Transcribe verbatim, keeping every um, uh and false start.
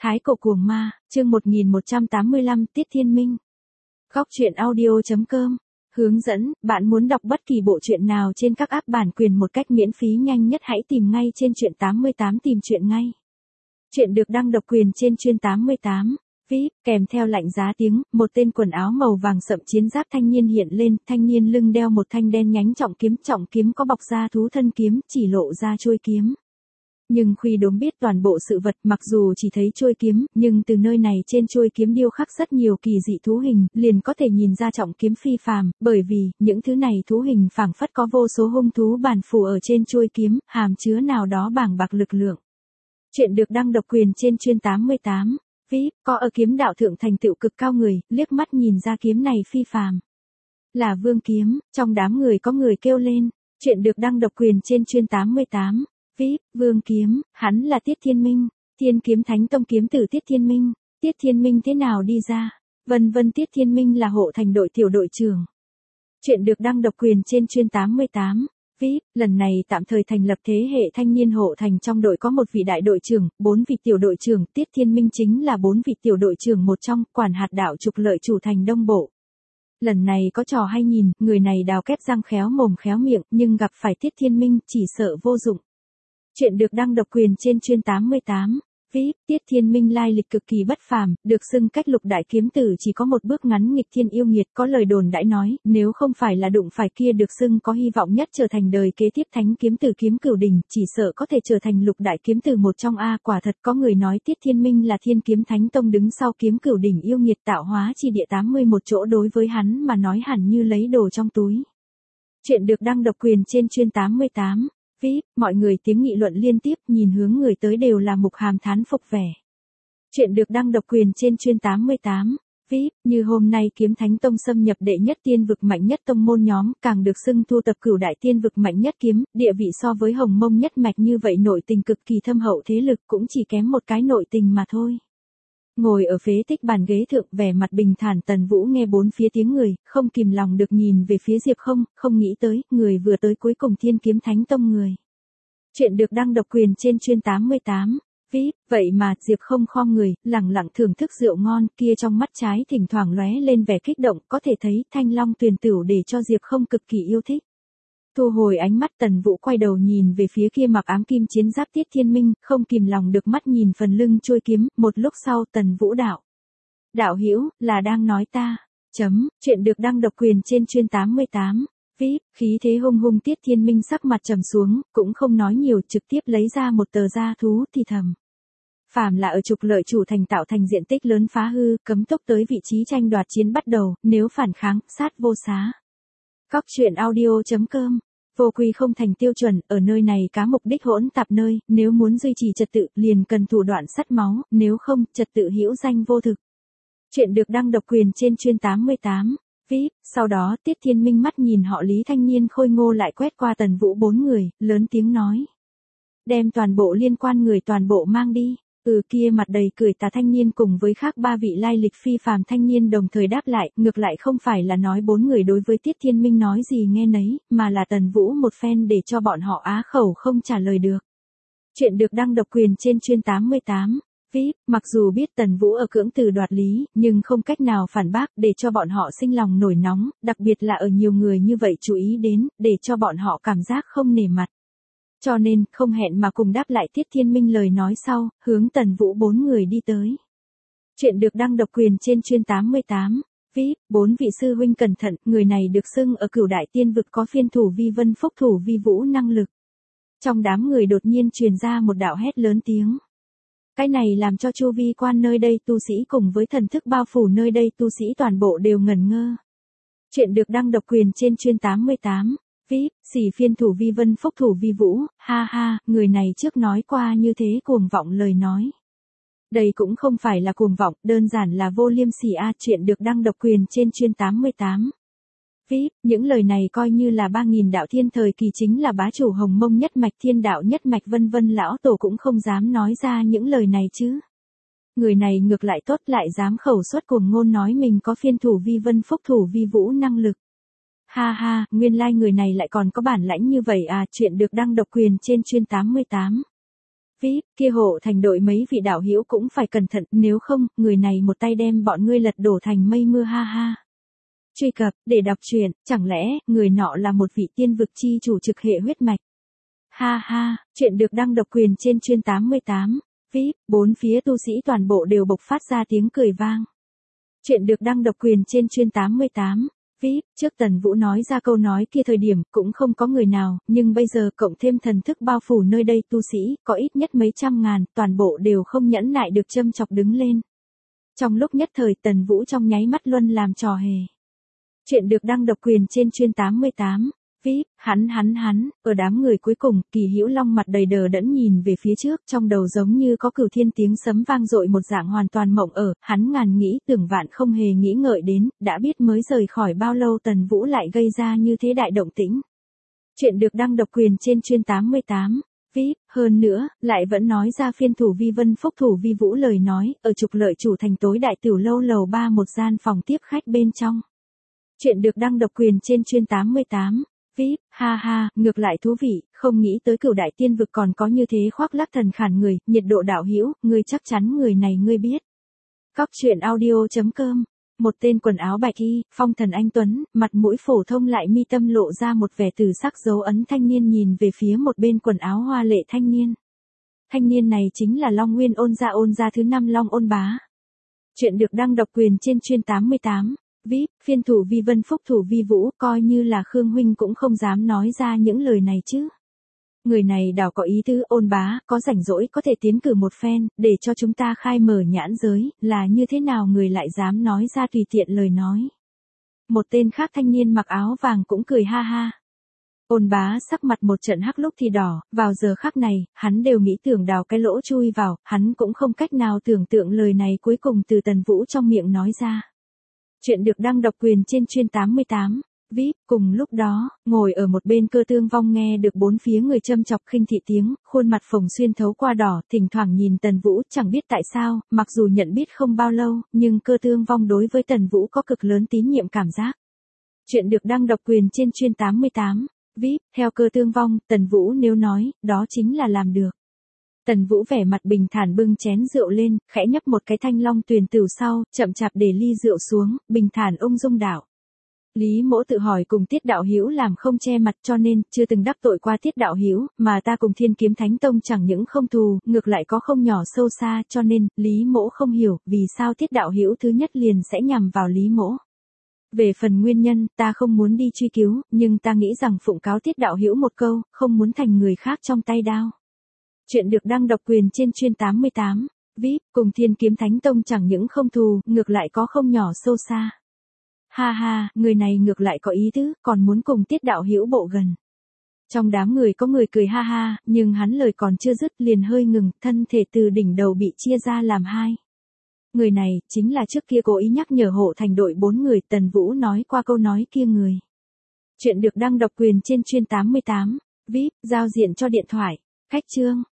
Thái cổ cuồng ma, chương một nghìn một trăm tám mươi lăm, Tiết Thiên Minh. Góc truyện audio chấm com. Hướng dẫn, bạn muốn đọc bất kỳ bộ truyện nào trên các app bản quyền một cách miễn phí nhanh nhất hãy tìm ngay trên truyện tám mươi tám tìm truyện ngay. Truyện được đăng độc quyền trên truyện tám mươi tám. vê i pê, kèm theo lạnh giá tiếng, một tên quần áo màu vàng sậm chiến giáp thanh niên hiện lên, thanh niên lưng đeo một thanh đen nhánh trọng kiếm, trọng kiếm có bọc da thú thân kiếm, chỉ lộ ra chuôi kiếm. Nhưng Khuy Đốm biết toàn bộ sự vật, mặc dù chỉ thấy chuôi kiếm, nhưng từ nơi này trên chuôi kiếm điêu khắc rất nhiều kỳ dị thú hình, liền có thể nhìn ra trọng kiếm phi phàm, bởi vì, những thứ này thú hình phảng phất có vô số hung thú bản phù ở trên chuôi kiếm, hàm chứa nào đó bàng bạc lực lượng. Chuyện được đăng độc quyền trên truyện tám mươi tám. vê i pê, có ở kiếm đạo thượng thành tựu cực cao người, liếc mắt nhìn ra kiếm này phi phàm. Là Vương Kiếm, trong đám người có người kêu lên. Chuyện được đăng độc quyền trên truyện tám mươi tám. vê i pê, Vương Kiếm, hắn là Tiết Thiên Minh, Thiên Kiếm Thánh Tông kiếm tử Tiết Thiên Minh. Tiết Thiên Minh thế nào đi ra? Vân vân Tiết Thiên Minh là hộ thành đội tiểu đội trưởng. Chuyện được đăng độc quyền trên truyện tám mươi tám. vê i pê, lần này tạm thời thành lập thế hệ thanh niên hộ thành, trong đội có một vị đại đội trưởng, bốn vị tiểu đội trưởng, Tiết Thiên Minh chính là bốn vị tiểu đội trưởng một trong, quản hạt đạo trục lợi chủ thành Đông Bộ. Lần này có trò hay nhìn, người này đào kép răng khéo mồm khéo miệng, nhưng gặp phải Tiết Thiên Minh, chỉ sợ vô dụng. Chuyện được đăng độc quyền trên truyện tám mươi tám. vê i pê, Tiết Thiên Minh lai lịch cực kỳ bất phàm, được xưng cách lục đại kiếm tử chỉ có một bước ngắn nghịch thiên yêu nghiệt, có lời đồn đãi nói, nếu không phải là đụng phải kia được xưng có hy vọng nhất trở thành đời kế tiếp thánh kiếm tử Kiếm Cửu Đỉnh, chỉ sợ có thể trở thành lục đại kiếm tử một trong a, quả thật có người nói Tiết Thiên Minh là Thiên Kiếm Thánh Tông đứng sau Kiếm Cửu Đỉnh yêu nghiệt tạo hóa chi địa tám mươi mốt chỗ, đối với hắn mà nói hẳn như lấy đồ trong túi. Chuyện được đăng độc quyền trên truyện tám mươi tám. vê i pê, mọi người tiếng nghị luận liên tiếp, nhìn hướng người tới đều là mục hàm thán phục vẻ. Chuyện được đăng độc quyền trên truyện tám mươi tám. vê i pê, như hôm nay Kiếm Thánh Tông xâm nhập đệ nhất tiên vực mạnh nhất tông môn nhóm, càng được xưng thu tập cửu đại tiên vực mạnh nhất kiếm, địa vị so với Hồng Mông nhất mạch như vậy nội tình cực kỳ thâm hậu, thế lực cũng chỉ kém một cái nội tình mà thôi. Ngồi ở phế tích bàn ghế thượng, vẻ mặt bình thản Tần Vũ nghe bốn phía tiếng người, không kìm lòng được nhìn về phía Diệp Không, không nghĩ tới, người vừa tới cuối cùng Thiên Kiếm Thánh Tông người. Chuyện được đăng độc quyền trên truyện tám mươi tám. vê i pê, vậy mà, Diệp Không khom người, lẳng lặng thưởng thức rượu ngon, kia trong mắt trái thỉnh thoảng lóe lên vẻ kích động, có thể thấy, Thanh Long Tuyền Tửu để cho Diệp Không cực kỳ yêu thích. Thu hồi ánh mắt, Tần Vũ quay đầu nhìn về phía kia mặc ám kim chiến giáp Tiết Thiên Minh, không kìm lòng được mắt nhìn phần lưng chuôi kiếm, một lúc sau Tần Vũ đạo. Đạo hữu là đang nói ta. Chấm, chuyện được đăng độc quyền trên truyện tám mươi tám. vê i pê, khí thế hung hung Tiết Thiên Minh sắc mặt trầm xuống, cũng không nói nhiều, trực tiếp lấy ra một tờ da thú thì thầm. Phàm là ở trục lợi chủ thành tạo thành diện tích lớn phá hư, cấm tốc tới vị trí tranh đoạt chiến bắt đầu, nếu phản kháng, sát vô xá. Góc truyện audio chấm com. Vô quy không thành tiêu chuẩn, ở nơi này cá mục đích hỗn tạp nơi, nếu muốn duy trì trật tự, liền cần thủ đoạn sắt máu, nếu không, trật tự hữu danh vô thực. Chuyện được đăng độc quyền trên truyện tám mươi tám. vê i pê, sau đó Tiết Thiên Minh mắt nhìn họ Lý thanh niên khôi ngô lại quét qua Tần Vũ bốn người, lớn tiếng nói. Đem toàn bộ liên quan người toàn bộ mang đi. Ừ, kia mặt đầy cười tà thanh niên cùng với khác ba vị lai lịch phi phàm thanh niên đồng thời đáp lại, ngược lại không phải là nói bốn người đối với Tiết Thiên Minh nói gì nghe nấy, mà là Tần Vũ một phen để cho bọn họ á khẩu không trả lời được. Chuyện được đăng độc quyền trên truyện tám mươi tám. vê i pê, mặc dù biết Tần Vũ ở cưỡng từ đoạt lý, nhưng không cách nào phản bác, để cho bọn họ sinh lòng nổi nóng, đặc biệt là ở nhiều người như vậy chú ý đến, để cho bọn họ cảm giác không nể mặt. Cho nên, không hẹn mà cùng đáp lại Tiết Thiên Minh lời nói sau, hướng Tần Vũ bốn người đi tới. Chuyện được đăng độc quyền trên truyện tám mươi tám. vê i pê, bốn vị sư huynh cẩn thận, người này được xưng ở cửu đại tiên vực có phiên thủ vi vân phúc thủ vi vũ năng lực. Trong đám người đột nhiên truyền ra một đạo hét lớn tiếng. Cái này làm cho chu vi quan nơi đây tu sĩ cùng với thần thức bao phủ nơi đây tu sĩ toàn bộ đều ngẩn ngơ. Chuyện được đăng độc quyền trên truyện tám mươi tám. vê i pê, xỉ phiên thủ vi vân phúc thủ vi vũ, ha ha, người này trước nói qua như thế cuồng vọng lời nói. Đây cũng không phải là cuồng vọng, đơn giản là vô liêm sỉ a. Chuyện được đăng độc quyền trên truyện tám mươi tám. vê i pê, những lời này coi như là ba nghìn đạo thiên thời kỳ chính là bá chủ Hồng Mông nhất mạch thiên đạo nhất mạch vân vân lão tổ cũng không dám nói ra những lời này chứ. Người này ngược lại tốt, lại dám khẩu xuất cuồng ngôn nói mình có phiên thủ vi vân phúc thủ vi vũ năng lực. Ha ha, nguyên lai like người này lại còn có bản lãnh như vậy à. Chuyện được đăng độc quyền trên truyện tám mươi tám. vê i pê, kia hộ thành đội mấy vị đạo hữu cũng phải cẩn thận, nếu không, người này một tay đem bọn ngươi lật đổ thành mây mưa ha ha. Truy cập, để đọc truyện, chẳng lẽ, người nọ là một vị tiên vực chi chủ trực hệ huyết mạch. Ha ha, chuyện được đăng độc quyền trên chuyên tám mươi tám, vê i pê, bốn phía tu sĩ toàn bộ đều bộc phát ra tiếng cười vang. Chuyện được đăng độc quyền trên chuyên tám mươi tám, vê i pê, trước Tần Vũ nói ra câu nói kia thời điểm cũng không có người nào, nhưng bây giờ cộng thêm thần thức bao phủ nơi đây tu sĩ, có ít nhất mấy trăm ngàn, toàn bộ đều không nhẫn nại được châm chọc đứng lên. Trong lúc nhất thời Tần Vũ trong nháy mắt luân làm trò hề. Chuyện được đăng độc quyền trên chuyên tám mươi tám, vê i pê, hắn hắn hắn, ở đám người cuối cùng, Kỳ Hữu Long mặt đầy đờ đẫn nhìn về phía trước, trong đầu giống như có cửu thiên tiếng sấm vang dội một dạng hoàn toàn mộng ở, hắn ngàn nghĩ tưởng vạn không hề nghĩ ngợi đến, đã biết mới rời khỏi bao lâu Tần Vũ lại gây ra như thế đại động tĩnh. Chuyện được đăng độc quyền trên chuyên tám mươi tám, vê i pê, hơn nữa, lại vẫn nói ra phiên thủ Vi Vân Phúc thủ Vi Vũ lời nói, ở trục lợi chủ thành tối đại tiểu lâu lầu ba một gian phòng tiếp khách bên trong. Chuyện được đăng độc quyền trên chuyên tám mươi tám, vê i pê, ha ha, ngược lại thú vị, không nghĩ tới cửu đại tiên vực còn có như thế khoác lác thần khản người, nhiệt độ đạo hữu, ngươi chắc chắn người này ngươi biết. Cóc truyện audio chấm com, một tên quần áo bạch y, phong thần anh tuấn, mặt mũi phổ thông lại mi tâm lộ ra một vẻ từ sắc dấu ấn thanh niên nhìn về phía một bên quần áo hoa lệ thanh niên. Thanh niên này chính là Long Nguyên ôn gia ôn gia thứ năm Long ôn bá. Chuyện được đăng độc quyền trên chuyên tám mươi tám. vê i pê, phiên thủ Vi Vân Phúc thủ Vi Vũ, coi như là Khương huynh cũng không dám nói ra những lời này chứ. Người này đảo có ý tứ, ôn bá, có rảnh rỗi có thể tiến cử một phen, để cho chúng ta khai mở nhãn giới, là như thế nào người lại dám nói ra tùy tiện lời nói. Một tên khác thanh niên mặc áo vàng cũng cười ha ha. Ôn bá sắc mặt một trận hắc lúc thì đỏ, vào giờ khắc này, hắn đều nghĩ tưởng đào cái lỗ chui vào, hắn cũng không cách nào tưởng tượng lời này cuối cùng từ Tần Vũ trong miệng nói ra. Chuyện được đăng độc quyền trên chuyên tám mươi tám, vê i pê, cùng lúc đó, ngồi ở một bên Cơ Tương Vong nghe được bốn phía người châm chọc khinh thị tiếng, khuôn mặt phồng xuyên thấu qua đỏ, thỉnh thoảng nhìn Tần Vũ, chẳng biết tại sao, mặc dù nhận biết không bao lâu, nhưng Cơ Tương Vong đối với Tần Vũ có cực lớn tín nhiệm cảm giác. Chuyện được đăng độc quyền trên chuyên tám mươi tám, vê i pê, theo Cơ Tương Vong, Tần Vũ nếu nói, đó chính là làm được. Tần Vũ vẻ mặt bình thản bưng chén rượu lên, khẽ nhấp một cái thanh long tuyền tửu sau, chậm chạp để ly rượu xuống, bình thản ung dung đạo. Lý Mỗ tự hỏi cùng Tiết đạo hữu làm không che mặt cho nên, chưa từng đắc tội qua Tiết đạo hữu, mà ta cùng Thiên Kiếm Thánh Tông chẳng những không thù, ngược lại có không nhỏ sâu xa, cho nên, Lý Mỗ không hiểu, vì sao Tiết đạo hữu thứ nhất liền sẽ nhằm vào Lý Mỗ. Về phần nguyên nhân, ta không muốn đi truy cứu, nhưng ta nghĩ rằng phụng cáo Tiết đạo hữu một câu, không muốn thành người khác trong tay đao. Chuyện được đăng độc quyền trên chuyên tám mươi tám, vê i pê, cùng Thiên Kiếm Thánh Tông chẳng những không thù, ngược lại có không nhỏ sâu xa. Ha ha, người này ngược lại có ý tứ, còn muốn cùng Tiết đạo hữu bộ gần. Trong đám người có người cười ha ha, nhưng hắn lời còn chưa dứt liền hơi ngừng, thân thể từ đỉnh đầu bị chia ra làm hai. Người này, chính là trước kia cố ý nhắc nhở hộ thành đội bốn người Tần Vũ nói qua câu nói kia người. Chuyện được đăng độc quyền trên chuyên tám mươi tám, vê i pê, giao diện cho điện thoại. Khách chương,